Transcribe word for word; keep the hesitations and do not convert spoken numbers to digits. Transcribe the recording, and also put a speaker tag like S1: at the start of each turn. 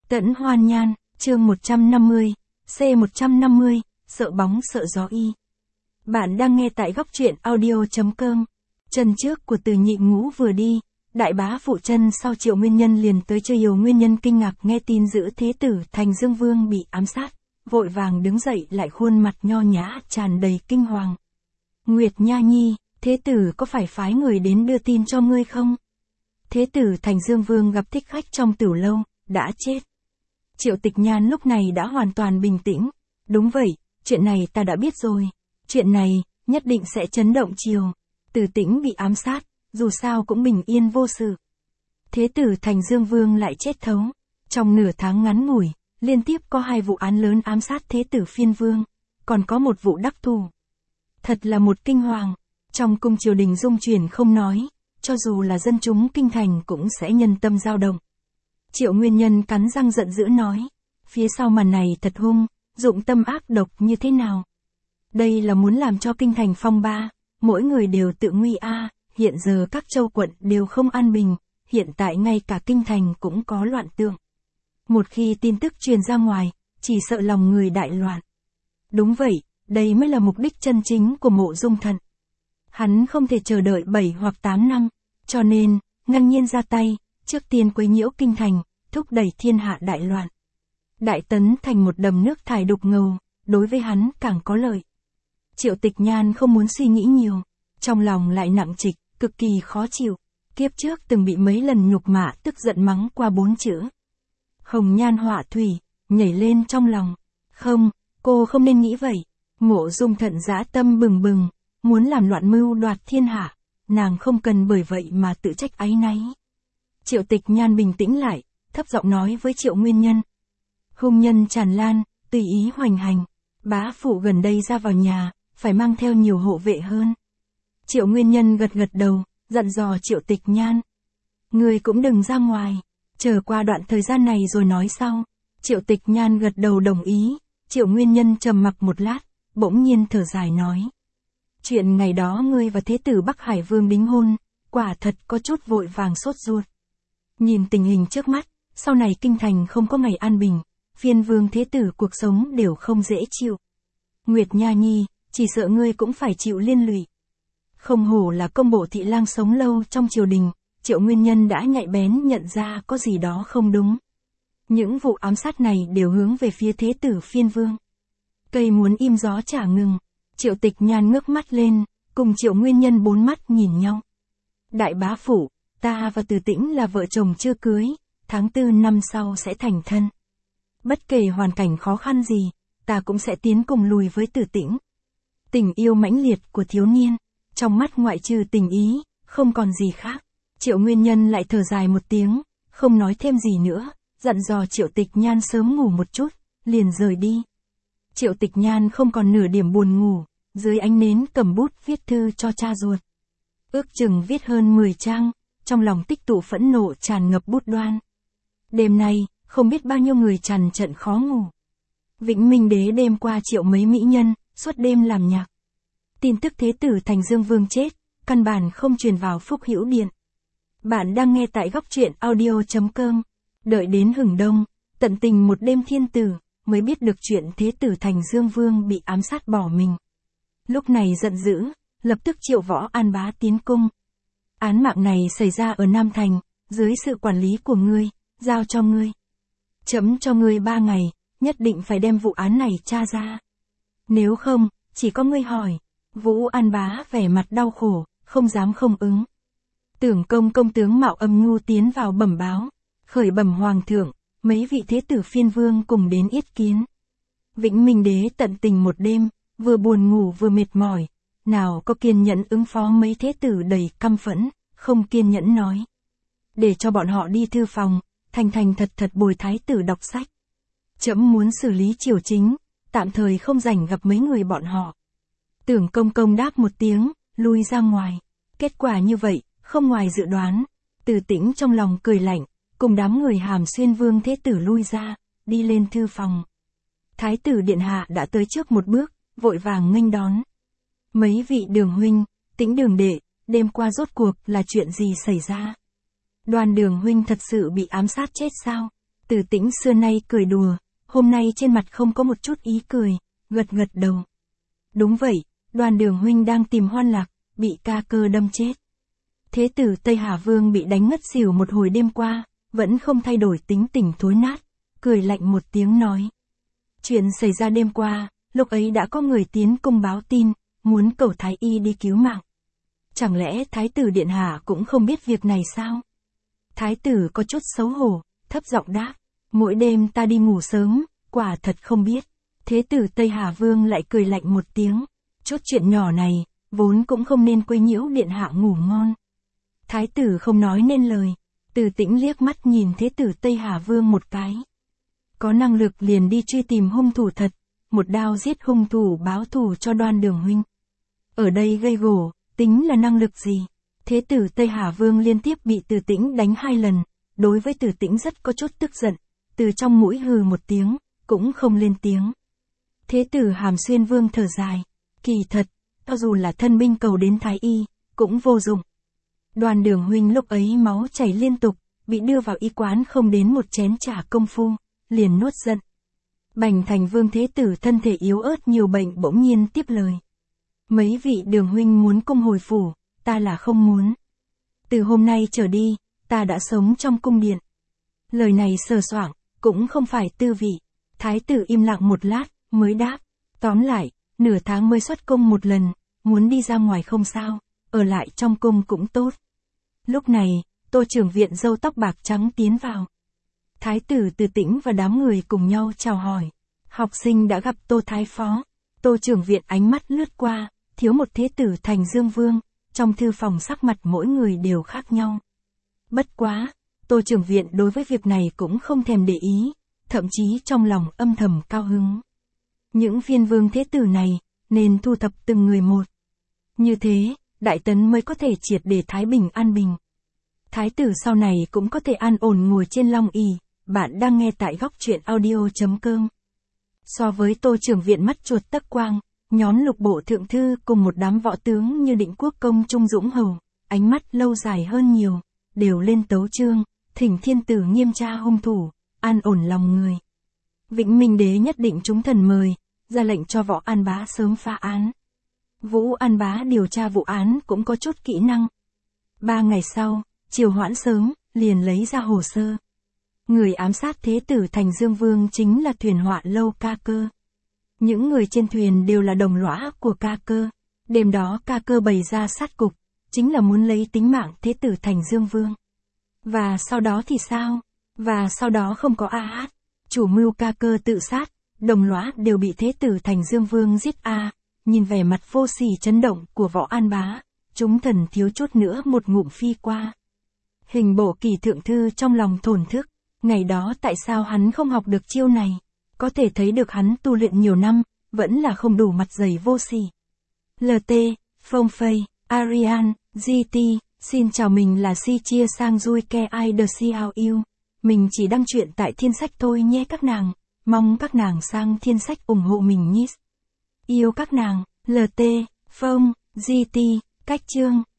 S1: Tẫn Hoan Nhan, chương một trăm năm mươi, C một trăm năm mươi, sợ bóng sợ gió y. Bạn đang nghe tại góc truyện audio chấm com. Chân trước của Từ Nhị Ngũ vừa đi, đại bá phụ chân sau Triệu Nguyên Nhân liền tới chơi. Yêu Nguyên Nhân kinh ngạc nghe tin giữ thế tử Thành Dương Vương bị ám sát, vội vàng đứng dậy lại khuôn mặt nho nhã tràn đầy kinh hoàng. Nguyệt Nha Nhi, thế tử có phải phái người đến đưa tin cho ngươi không? Thế tử Thành Dương Vương gặp thích khách trong tửu lâu, đã chết. Triệu Tịch Nhan lúc này đã hoàn toàn bình tĩnh. Đúng vậy, chuyện này ta đã biết rồi. Chuyện này, nhất định sẽ chấn động triều. Từ Tĩnh bị ám sát, dù sao cũng bình yên vô sự. Thế tử Thành Dương Vương lại chết thấu. Trong nửa tháng ngắn ngủi, liên tiếp có hai vụ án lớn ám sát thế tử Phiên Vương, còn có một vụ đắc thủ. Thật là một kinh hoàng. Trong cung triều đình rung chuyển không nói, cho dù là dân chúng kinh thành cũng sẽ nhân tâm dao động. Triệu Nguyên Nhân cắn răng giận dữ nói, phía sau màn này thật hung, dụng tâm ác độc như thế nào? Đây là muốn làm cho kinh thành phong ba, mỗi người đều tự nguy a. Hiện giờ các châu quận đều không an bình, hiện tại ngay cả kinh thành cũng có loạn tượng. Một khi tin tức truyền ra ngoài, chỉ sợ lòng người đại loạn. Đúng vậy, đây mới là mục đích chân chính của Mộ Dung Thận. Hắn không thể chờ đợi bảy hoặc tám năm, cho nên, ngang nhiên ra tay, trước tiên quấy nhiễu kinh thành, thúc đẩy thiên hạ đại loạn. Đại tấn thành một đầm nước thải đục ngầu, đối với hắn càng có lợi. Triệu Tịch Nhan không muốn suy nghĩ nhiều, trong lòng lại nặng trịch, cực kỳ khó chịu. Kiếp trước từng bị mấy lần nhục mạ tức giận mắng qua bốn chữ. Hồng nhan họa thủy, nhảy lên trong lòng. Không, cô không nên nghĩ vậy. Mộ Dung Thận dã tâm bừng bừng, muốn làm loạn mưu đoạt thiên hạ, nàng không cần bởi vậy mà tự trách áy náy. Triệu Tịch Nhan bình tĩnh lại, thấp giọng nói với Triệu Nguyên Nhân. Hung nhân tràn lan, tùy ý hoành hành, bá phụ gần đây ra vào nhà, phải mang theo nhiều hộ vệ hơn. Triệu Nguyên Nhân gật gật đầu, dặn dò Triệu Tịch Nhan. Người cũng đừng ra ngoài, chờ qua đoạn thời gian này rồi nói sau. Triệu Tịch Nhan gật đầu đồng ý. Triệu Nguyên Nhân trầm mặc một lát, bỗng nhiên thở dài nói. Chuyện ngày đó ngươi và thế tử Bắc Hải Vương đính hôn, quả thật có chút vội vàng sốt ruột. Nhìn tình hình trước mắt, sau này kinh thành không có ngày an bình, Phiên Vương thế tử cuộc sống đều không dễ chịu. Nguyệt Nha Nhi, chỉ sợ ngươi cũng phải chịu liên lụy. Không hổ là công bộ thị lang sống lâu trong triều đình, Triệu Nguyên Nhân đã nhạy bén nhận ra có gì đó không đúng. Những vụ ám sát này đều hướng về phía thế tử Phiên Vương. Cây muốn im gió chả ngừng. Triệu Tịch Nhan ngước mắt lên, cùng Triệu Nguyên Nhân bốn mắt nhìn nhau. Đại bá phụ, ta và Từ Tĩnh là vợ chồng chưa cưới, tháng tư năm sau sẽ thành thân. Bất kể hoàn cảnh khó khăn gì, ta cũng sẽ tiến cùng lùi với Từ Tĩnh. Tình yêu mãnh liệt của thiếu niên, trong mắt ngoại trừ tình ý, không còn gì khác. Triệu Nguyên Nhân lại thở dài một tiếng, không nói thêm gì nữa, dặn dò Triệu Tịch Nhan sớm ngủ một chút, liền rời đi. Triệu Tịch Nhan không còn nửa điểm buồn ngủ, dưới ánh nến cầm bút viết thư cho cha ruột. Ước chừng viết hơn mười trang, trong lòng tích tụ phẫn nộ tràn ngập bút đoan. Đêm nay, không biết bao nhiêu người trằn trợn khó ngủ. Vĩnh Minh Đế đêm qua triệu mấy mỹ nhân, suốt đêm làm nhạc. Tin tức thế tử Thành Dương Vương chết, căn bản không truyền vào Phúc Hữu Điện. Bạn đang nghe tại góc truyện audio chấm com. Đợi đến hừng đông, tận tình một đêm thiên tử, mới biết được chuyện thế tử Thành Dương Vương bị ám sát bỏ mình. Lúc này giận dữ, lập tức triệu Võ An Bá tiến cung. Án mạng này xảy ra ở Nam Thành, dưới sự quản lý của ngươi, giao cho ngươi. Chấm cho ngươi ba ngày, nhất định phải đem vụ án này tra ra. Nếu không, chỉ có ngươi hỏi. Vũ An Bá vẻ mặt đau khổ, không dám không ứng. Tưởng công công tướng Mạo Âm Nhu tiến vào bẩm báo, khởi bẩm hoàng thượng, mấy vị thế tử Phiên Vương cùng đến yết kiến. Vĩnh Minh Đế tận tình một đêm, vừa buồn ngủ vừa mệt mỏi, nào có kiên nhẫn ứng phó mấy thế tử đầy căm phẫn, không kiên nhẫn nói. Để cho bọn họ đi thư phòng, thành thành thật thật bồi thái tử đọc sách. Trẫm muốn xử lý triều chính, tạm thời không rảnh gặp mấy người bọn họ. Tưởng công công đáp một tiếng, lui ra ngoài. Kết quả như vậy, không ngoài dự đoán. Từ Tĩnh trong lòng cười lạnh, cùng đám người Hàm Xuyên Vương thế tử lui ra, đi lên thư phòng. Thái tử điện hạ đã tới trước một bước, vội vàng nghênh đón. Mấy vị Đường huynh, Tĩnh Đường đệ, đêm qua rốt cuộc là chuyện gì xảy ra? Đoan Đường huynh thật sự bị ám sát chết sao? Từ Tĩnh xưa nay cười đùa, hôm nay trên mặt không có một chút ý cười, gật gật đầu. Đúng vậy, Đoàn Đường huynh đang tìm Hoan Lạc, bị ca cơ đâm chết. Thế tử Tây Hà Vương bị đánh ngất xỉu một hồi đêm qua, vẫn không thay đổi tính tình thối nát, cười lạnh một tiếng nói. Chuyện xảy ra đêm qua, lúc ấy đã có người tiến cung báo tin, muốn cầu Thái Y đi cứu mạng. Chẳng lẽ Thái tử Điện Hạ cũng không biết việc này sao? Thái tử có chút xấu hổ, thấp giọng đáp. Mỗi đêm ta đi ngủ sớm, quả thật không biết. Thế tử Tây Hà Vương lại cười lạnh một tiếng. Chút chuyện nhỏ này, vốn cũng không nên quấy nhiễu Điện Hạ ngủ ngon. Thái tử không nói nên lời. Từ Tĩnh liếc mắt nhìn Thế tử Tây Hà Vương một cái. Có năng lực liền đi truy tìm hung thủ thật, một đao giết hung thủ báo thù cho Đoan Đường huynh. Ở đây gây gổ, tính là năng lực gì? Thế tử Tây Hà Vương liên tiếp bị Từ Tĩnh đánh hai lần, đối với Từ Tĩnh rất có chút tức giận, từ trong mũi hừ một tiếng, cũng không lên tiếng. Thế tử Hàm Xuyên Vương thở dài, kỳ thật, cho dù là thân binh cầu đến Thái Y, cũng vô dụng. Đoan Đường huynh lúc ấy máu chảy liên tục, bị đưa vào y quán không đến một chén trà công phu, liền nuốt giận. Bành Thành Vương Thế tử thân thể yếu ớt nhiều bệnh bỗng nhiên tiếp lời. Mấy vị Đường huynh muốn cung hồi phủ, ta là không muốn. Từ hôm nay trở đi, ta đã sống trong cung điện. Lời này sờ soạng, cũng không phải tư vị. Thái tử im lặng một lát, mới đáp. Tóm lại, nửa tháng mới xuất cung một lần, muốn đi ra ngoài không sao, ở lại trong cung cũng tốt. Lúc này, Tô trưởng viện râu tóc bạc trắng tiến vào. Thái tử Từ Tĩnh và đám người cùng nhau chào hỏi. Học sinh đã gặp Tô Thái Phó. Tô trưởng viện ánh mắt lướt qua, thiếu một thế tử Thành Dương Vương, trong thư phòng sắc mặt mỗi người đều khác nhau. Bất quá, Tô trưởng viện đối với việc này cũng không thèm để ý, thậm chí trong lòng âm thầm cao hứng. Những phiên vương thế tử này, nên thu thập từng người một. Như thế, Đại Tấn mới có thể triệt để thái bình an bình. Thái tử sau này cũng có thể an ổn ngồi trên long ỷ. Bạn đang nghe tại góc truyện audio chấm com. So với Tô trưởng viện mắt chuột tấc quang, nhóm lục bộ thượng thư cùng một đám võ tướng như Định Quốc công Trung Dũng Hầu, ánh mắt lâu dài hơn nhiều, đều lên tấu chương, thỉnh thiên tử nghiêm tra hung thủ, an ổn lòng người. Vĩnh Minh đế nhất định chúng thần mời, ra lệnh cho Võ An Bá sớm phá án. Vũ An Bá điều tra vụ án cũng có chút kỹ năng. Ba ngày sau, chiều hoãn sớm, liền lấy ra hồ sơ. Người ám sát thế tử Thành Dương Vương chính là thuyền họa lâu Ca Cơ. Những người trên thuyền đều là đồng lõa của Ca Cơ. Đêm đó Ca Cơ bày ra sát cục, chính là muốn lấy tính mạng thế tử Thành Dương Vương. Và sau đó thì sao? Và sau đó không có a hát. Chủ mưu Ca Cơ tự sát, đồng lõa đều bị thế tử Thành Dương Vương giết a. Nhìn vẻ mặt vô sỉ chấn động của Võ An Bá, chúng thần thiếu chút nữa một ngụm phi qua. Hình bộ kỳ thượng thư trong lòng thổn thức. Ngày đó tại sao hắn không học được chiêu này? Có thể thấy được hắn tu luyện nhiều năm, vẫn là không đủ mặt dày vô sỉ. lờ tê, Phong Phây, Arian, giê tê, xin chào, mình là Si chia sang Dui Ke I The Xiao Yêu. Mình chỉ đăng chuyện tại Thiên Sách thôi nhé các nàng, mong các nàng sang Thiên Sách ủng hộ mình nhé. Yêu các nàng, lờ tê, Phong, giê tê, cách chương.